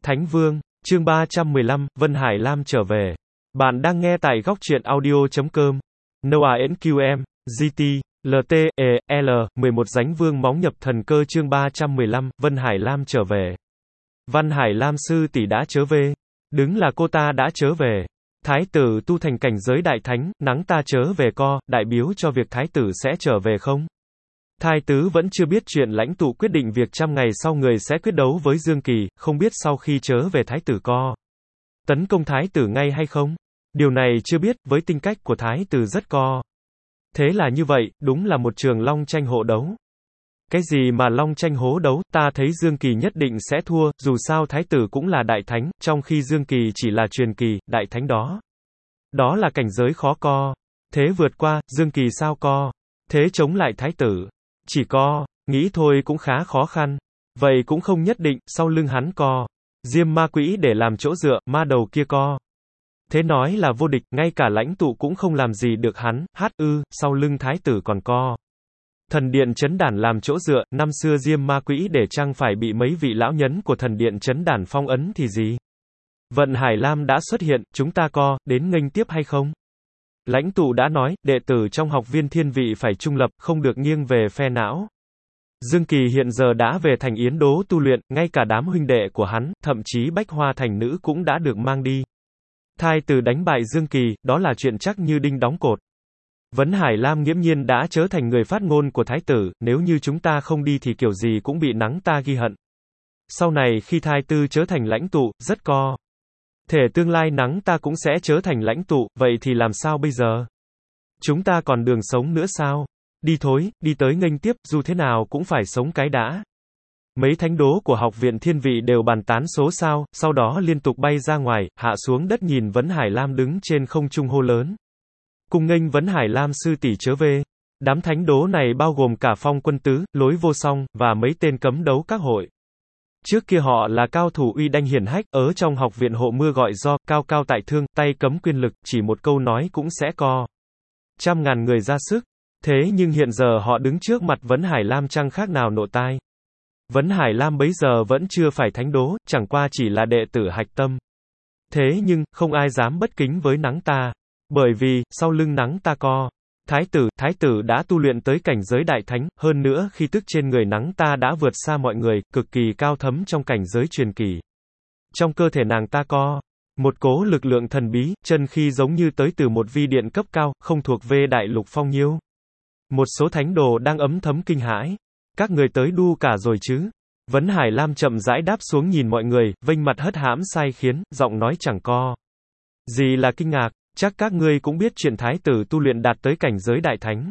Thánh Vương, chương 315, Vân Hải Lam trở về. Bạn đang nghe tại góc truyện audio.com. Noah NQM, GT, LT, L, 11 Dánh Vương móng nhập thần cơ chương 315, Vân Hải Lam trở về. Văn Hải Lam sư tỷ đã trở về. Đứng là cô ta đã trở về. Thái tử tu thành cảnh giới đại thánh, nắng ta trở về co, đại biếu cho việc thái tử sẽ trở về không? Thái tử vẫn chưa biết chuyện lãnh tụ quyết định việc 100 ngày sau người sẽ quyết đấu với Dương Kỳ, không biết sau khi trở về thái tử co tấn công thái tử ngay hay không? Điều này chưa biết, với tính cách của thái tử rất co. Thế là như vậy, đúng là một trường long tranh hộ đấu. Cái gì mà long tranh hố đấu, ta thấy Dương Kỳ nhất định sẽ thua, dù sao thái tử cũng là đại thánh, trong khi Dương Kỳ chỉ là truyền kỳ, đại thánh đó. Đó là cảnh giới khó co. Thế vượt qua, Dương Kỳ sao co? Thế chống lại thái tử. Chỉ co, nghĩ thôi cũng khá khó khăn. Vậy cũng không nhất định, sau lưng hắn co Diêm ma quỹ để làm chỗ dựa, ma đầu kia co. Thế nói là vô địch, ngay cả lãnh tụ cũng không làm gì được hắn, sau lưng thái tử còn co thần điện trấn đản làm chỗ dựa, năm xưa Diêm ma quỹ để chăng phải bị mấy vị lão nhấn của thần điện trấn đản phong ấn thì gì? Vận Hải Lam đã xuất hiện, chúng ta co đến nghênh tiếp hay không? Lãnh tụ đã nói, đệ tử trong học viên thiên vị phải trung lập, không được nghiêng về phe não. Dương Kỳ hiện giờ đã về thành Yến Đố tu luyện, ngay cả đám huynh đệ của hắn, thậm chí Bách Hoa thành nữ cũng đã được mang đi. Thái tử đánh bại Dương Kỳ, đó là chuyện chắc như đinh đóng cột. Vấn Hải Lam nghiễm nhiên đã trở thành người phát ngôn của thái tử, nếu như chúng ta không đi thì kiểu gì cũng bị nắng ta ghi hận. Sau này khi thái tử trở thành lãnh tụ, rất co thể tương lai nắng ta cũng sẽ trở thành lãnh tụ, vậy thì làm sao bây giờ? Chúng ta còn đường sống nữa sao? Đi thôi, đi tới nghênh tiếp, dù thế nào cũng phải sống cái đã. Mấy thánh đố của học viện thiên vị đều bàn tán số sao, sau đó liên tục bay ra ngoài, hạ xuống đất nhìn Vấn Hải Lam đứng trên không trung hô lớn. Cùng nghênh Vấn Hải Lam sư tỷ trở về. Đám thánh đố này bao gồm cả Phong Quân Tứ, Lối Vô Song, và mấy tên cấm đấu các hội. Trước kia họ là cao thủ uy đanh hiển hách, ở trong học viện hộ mưa gọi do, cao cao tại thương, tay cấm quyền lực, chỉ một câu nói cũng sẽ co 100.000 người ra sức. Thế nhưng hiện giờ họ đứng trước mặt Vấn Hải Lam chẳng khác nào nộ tai. Vấn Hải Lam bấy giờ vẫn chưa phải thánh đố, chẳng qua chỉ là đệ tử hạch tâm. Thế nhưng, không ai dám bất kính với nắng ta. Bởi vì, sau lưng nắng ta co thái tử đã tu luyện tới cảnh giới đại thánh, hơn nữa khi tức trên người nắng ta đã vượt xa mọi người, cực kỳ cao thấm trong cảnh giới truyền kỳ. Trong cơ thể nàng ta co một cỗ lực lượng thần bí, chân khi giống như tới từ một vi điện cấp cao, không thuộc về đại lục phong nhiêu. Một số thánh đồ đang ấm thấm kinh hãi. Các người tới đu cả rồi chứ? Vấn Hải Lam chậm rãi đáp xuống nhìn mọi người, vênh mặt hất hãm sai khiến, giọng nói chẳng co gì là kinh ngạc. Chắc các ngươi cũng biết chuyện thái tử tu luyện đạt tới cảnh giới đại thánh.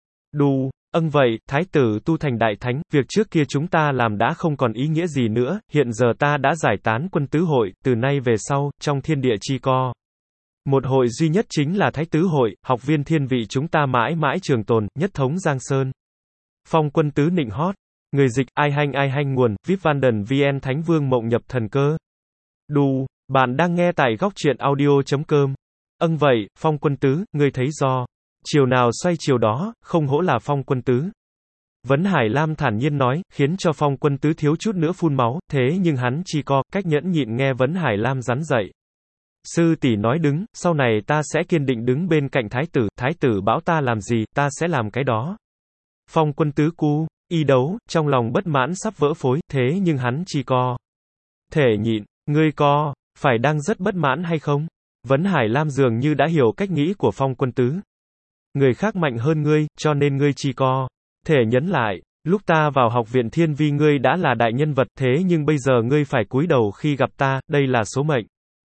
Vậy, thái tử tu thành đại thánh, việc trước kia chúng ta làm đã không còn ý nghĩa gì nữa, hiện giờ ta đã giải tán quân tứ hội, từ nay về sau, trong thiên địa chi co một hội duy nhất chính là thái tứ hội, học viên thiên vị chúng ta mãi mãi trường tồn, nhất thống Giang Sơn. Phong Quân Tứ nịnh hót. Người dịch, ai hanh nguồn, VIP Vanden VN Thánh Vương mộng nhập thần cơ. Bạn đang nghe tại góc truyện audio.com. Vậy, Phong Quân Tứ, ngươi thấy do chiều nào xoay chiều đó, không hổ là Phong Quân Tứ. Vấn Hải Lam thản nhiên nói, khiến cho Phong Quân Tứ thiếu chút nữa phun máu, thế nhưng hắn chỉ co cách nhẫn nhịn nghe Vấn Hải Lam rắn dậy. Sư tỷ nói đứng, sau này ta sẽ kiên định đứng bên cạnh thái tử bảo ta làm gì, ta sẽ làm cái đó. Phong Quân Tứ y đấu, trong lòng bất mãn sắp vỡ phối, thế nhưng hắn chỉ co thể nhịn, ngươi co phải đang rất bất mãn hay không? Vấn Hải Lam dường như đã hiểu cách nghĩ của Phong Quân Tứ. Người khác mạnh hơn ngươi, cho nên ngươi chỉ co thể nhấn lại. Lúc ta vào học viện thiên vi ngươi đã là đại nhân vật, thế nhưng bây giờ ngươi phải cúi đầu khi gặp ta, đây là số mệnh.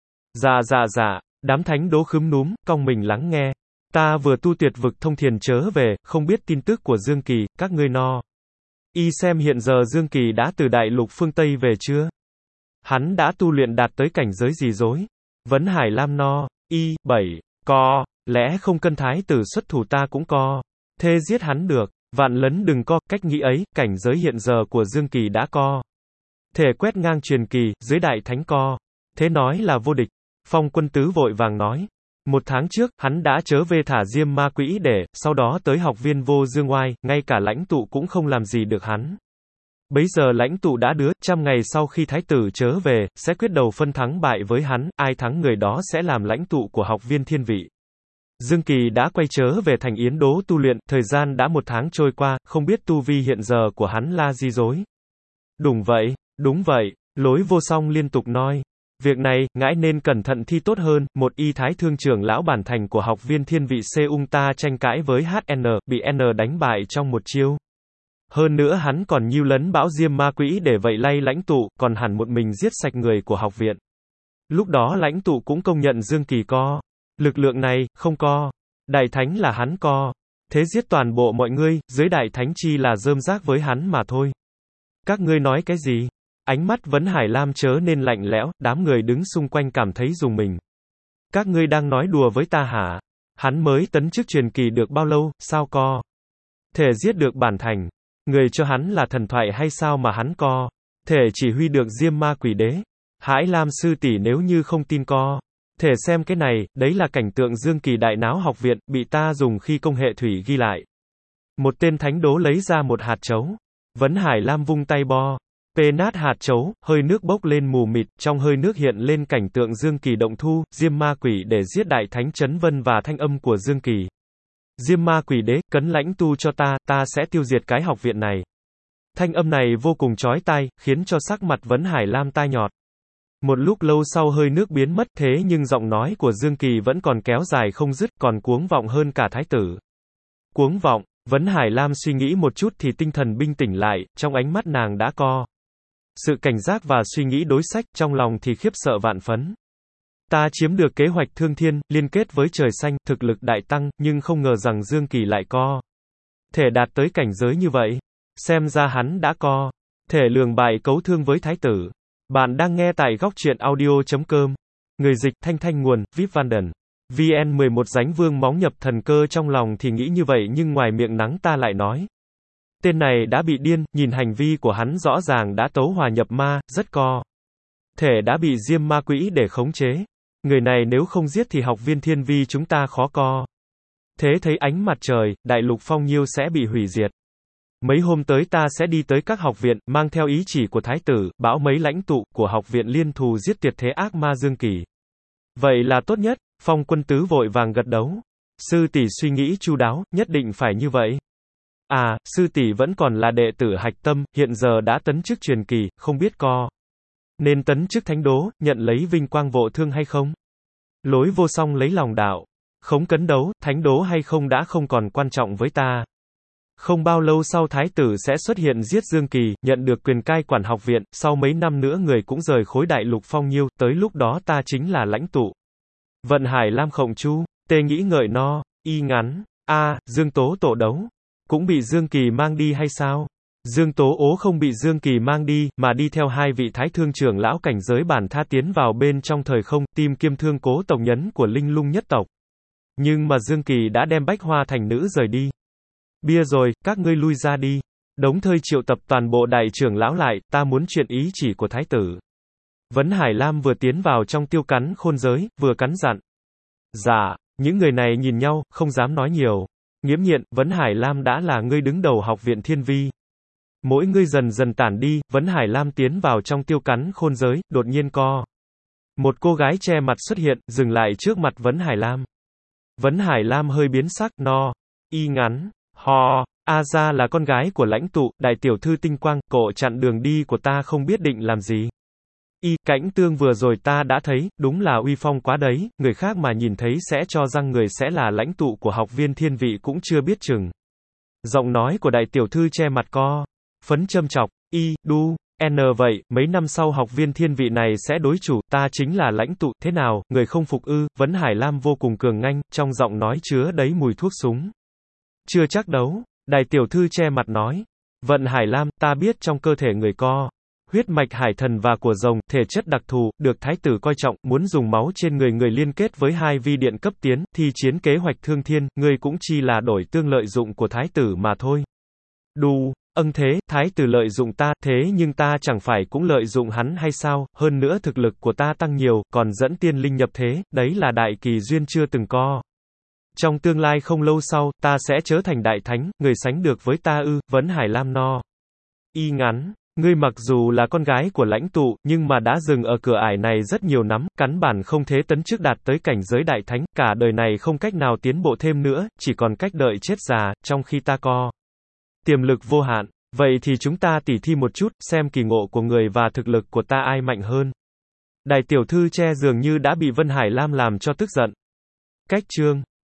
Dạ, đám thánh đố khúm núm, cong mình lắng nghe. Ta vừa tu tuyệt vực thông thiền trở về, không biết tin tức của Dương Kỳ, các ngươi y xem hiện giờ Dương Kỳ đã từ đại lục phương Tây về chưa? Hắn đã tu luyện đạt tới cảnh giới gì rồi? Vấn Hải Lam co lẽ không cân thái tử xuất thủ ta cũng co thế giết hắn được, vạn lấn đừng co, cách nghĩ ấy, cảnh giới hiện giờ của Dương Kỳ đã co thể quét ngang truyền kỳ, dưới đại thánh co thế nói là vô địch. Phong Quân Tứ vội vàng nói. 1 tháng trước, hắn đã trở về thả Diêm ma quỹ để, sau đó tới học viên vô dương oai, ngay cả lãnh tụ cũng không làm gì được hắn. Bấy giờ lãnh tụ đã đứa, 100 ngày sau khi thái tử trở về, sẽ quyết đầu phân thắng bại với hắn, ai thắng người đó sẽ làm lãnh tụ của học viên thiên vị. Dương Kỳ đã quay trở về thành Yến Đố tu luyện, thời gian đã 1 tháng trôi qua, không biết tu vi hiện giờ của hắn là gì rồi. Đúng vậy, Lối Vô Song liên tục nói. Việc này, ngãi nên cẩn thận thi tốt hơn, một y thái thương trưởng lão bản thành của học viên thiên vị Seung ta tranh cãi với HN, bị N đánh bại trong một chiêu. Hơn nữa hắn còn nhiêu lấn bão diêm ma quỹ để vậy lay lãnh tụ, còn hẳn một mình giết sạch người của học viện. Lúc đó lãnh tụ cũng công nhận Dương Kỳ có lực lượng này, không có. Đại thánh là hắn có. Thế giết toàn bộ mọi ngươi, dưới đại thánh chi là rơm rác với hắn mà thôi. Các ngươi nói cái gì? Ánh mắt Vấn Hải Lam chớ nên lạnh lẽo, đám người đứng xung quanh cảm thấy rùng mình. Các ngươi đang nói đùa với ta hả? Hắn mới tấn chức truyền kỳ được bao lâu, sao co? Thể giết được bản thành. Người cho hắn là thần thoại hay sao mà hắn co? Thể chỉ huy được diêm ma quỷ đế. Hãi Lam sư tỷ nếu như không tin co. Thể xem cái này, đấy là cảnh tượng Dương Kỳ đại náo học viện, bị ta dùng khi công hệ thủy ghi lại. Một tên thánh đố lấy ra một hạt chấu. Vấn Hải Lam vung tay bo. Pê nát hạt chấu, hơi nước bốc lên mù mịt, trong hơi nước hiện lên cảnh tượng Dương Kỳ động thu, diêm ma quỷ để giết đại thánh Chấn Vân và thanh âm của Dương Kỳ. Diêm ma quỷ đế, cấn lãnh tu cho ta sẽ tiêu diệt cái học viện này. Thanh âm này vô cùng chói tai, khiến cho sắc mặt Vấn Hải Lam tai nhọt. Một lúc lâu sau hơi nước biến mất thế nhưng giọng nói của Dương Kỳ vẫn còn kéo dài không dứt, còn cuống vọng hơn cả thái tử. Cuống vọng, Vấn Hải Lam suy nghĩ một chút thì tinh thần bình tĩnh lại, trong ánh mắt nàng đã co sự cảnh giác và suy nghĩ đối sách, trong lòng thì khiếp sợ vạn phấn. Ta chiếm được kế hoạch thương thiên, liên kết với trời xanh, thực lực đại tăng, nhưng không ngờ rằng Dương Kỳ lại co thể đạt tới cảnh giới như vậy. Xem ra hắn đã co thể lường bại cấu thương với thái tử. Bạn đang nghe tại góc truyện audio.com. Người dịch, Thanh nguồn, Vip Vanden. VN 11 Dánh Vương móng nhập thần cơ trong lòng thì nghĩ như vậy nhưng ngoài miệng nắng ta lại nói. Tên này đã bị điên, nhìn hành vi của hắn rõ ràng đã tấu hòa nhập ma, rất co thể đã bị diêm ma quỹ để khống chế. Người này nếu không giết thì học viên thiên vi chúng ta khó co thế thấy ánh mặt trời, đại lục phong nhiêu sẽ bị hủy diệt. Mấy hôm tới ta sẽ đi tới các học viện, mang theo ý chỉ của thái tử, bảo mấy lãnh tụ của học viện liên thù giết tuyệt thế ác ma Dương Kỳ. Vậy là tốt nhất, Phong Quân Tứ vội vàng gật đấu. Sư tỷ suy nghĩ chu đáo, nhất định phải như vậy. À, sư tỷ vẫn còn là đệ tử hạch tâm, hiện giờ đã tấn chức truyền kỳ, không biết co nên tấn chức thánh đố, nhận lấy vinh quang vô thương hay không? Lối Vô Song lấy lòng đạo. Khống cấn đấu, thánh đố hay không đã không còn quan trọng với ta. Không bao lâu sau thái tử sẽ xuất hiện giết Dương Kỳ, nhận được quyền cai quản học viện, sau mấy năm nữa người cũng rời khối đại lục phong nhiêu, tới lúc đó ta chính là lãnh tụ. Vận Hải Lam khổng chu, tê nghĩ ngợi no, y ngắn, Dương Tố tổ đấu, cũng bị Dương Kỳ mang đi hay sao? Dương Tố ố không bị Dương Kỳ mang đi, mà đi theo hai vị thái thương trưởng lão cảnh giới bản tha tiến vào bên trong thời không, tim kiêm thương cố tổng nhấn của linh lung nhất tộc. Nhưng mà Dương Kỳ đã đem Bách Hoa thành nữ rời đi. Bia rồi, các ngươi lui ra đi. Đống Thơi triệu tập toàn bộ đại trưởng lão lại, ta muốn truyền ý chỉ của thái tử. Vấn Hải Lam vừa tiến vào trong tiêu cắn khôn giới, vừa cắn dặn. Dạ, những người này nhìn nhau, không dám nói nhiều. Nghiễm Nhiên, Vấn Hải Lam đã là ngươi đứng đầu học viện thiên vi. Mỗi ngươi dần dần tản đi, Vấn Hải Lam tiến vào trong tiêu cắn khôn giới, đột nhiên co một cô gái che mặt xuất hiện, dừng lại trước mặt Vấn Hải Lam. Vấn Hải Lam hơi biến sắc, no, y ngắn, ho, ra là con gái của lãnh tụ, đại tiểu thư tinh quang, cộ chặn đường đi của ta không biết định làm gì. Y, cảnh tương vừa rồi ta đã thấy, đúng là uy phong quá đấy, người khác mà nhìn thấy sẽ cho rằng người sẽ là lãnh tụ của học viên thiên vị cũng chưa biết chừng. Giọng nói của đại tiểu thư che mặt co phấn châm chọc, vậy, mấy năm sau học viên thiên vị này sẽ đối chủ, ta chính là lãnh tụ, thế nào, người không phục ư? Vấn Hải Lam vô cùng cường nganh, trong giọng nói chứa đầy mùi thuốc súng. Chưa chắc đấu, đại tiểu thư che mặt nói. Vận Hải Lam, ta biết trong cơ thể người co huyết mạch hải thần và của rồng, thể chất đặc thù, được thái tử coi trọng, muốn dùng máu trên người người liên kết với hai vi điện cấp tiến, thi chiến kế hoạch thương thiên, người cũng chỉ là đổi tương lợi dụng của thái tử mà thôi. Thế, thái tử lợi dụng ta, thế nhưng ta chẳng phải cũng lợi dụng hắn hay sao, hơn nữa thực lực của ta tăng nhiều, còn dẫn tiên linh nhập thế, đấy là đại kỳ duyên chưa từng co. Trong tương lai không lâu sau, ta sẽ trở thành đại thánh, người sánh được với ta ư? Vấn Hải Lam no. Y ngắn, Ngươi mặc dù là con gái của lãnh tụ, nhưng mà đã dừng ở cửa ải này rất nhiều năm, căn bản không thế tấn chức đạt tới cảnh giới đại thánh, cả đời này không cách nào tiến bộ thêm nữa, chỉ còn cách đợi chết già, trong khi ta có tiềm lực vô hạn. Vậy thì chúng ta tỉ thi một chút, xem kỳ ngộ của người và thực lực của ta ai mạnh hơn. Đại tiểu thư che dường như đã bị Vân Hải Lam làm cho tức giận. Cách chương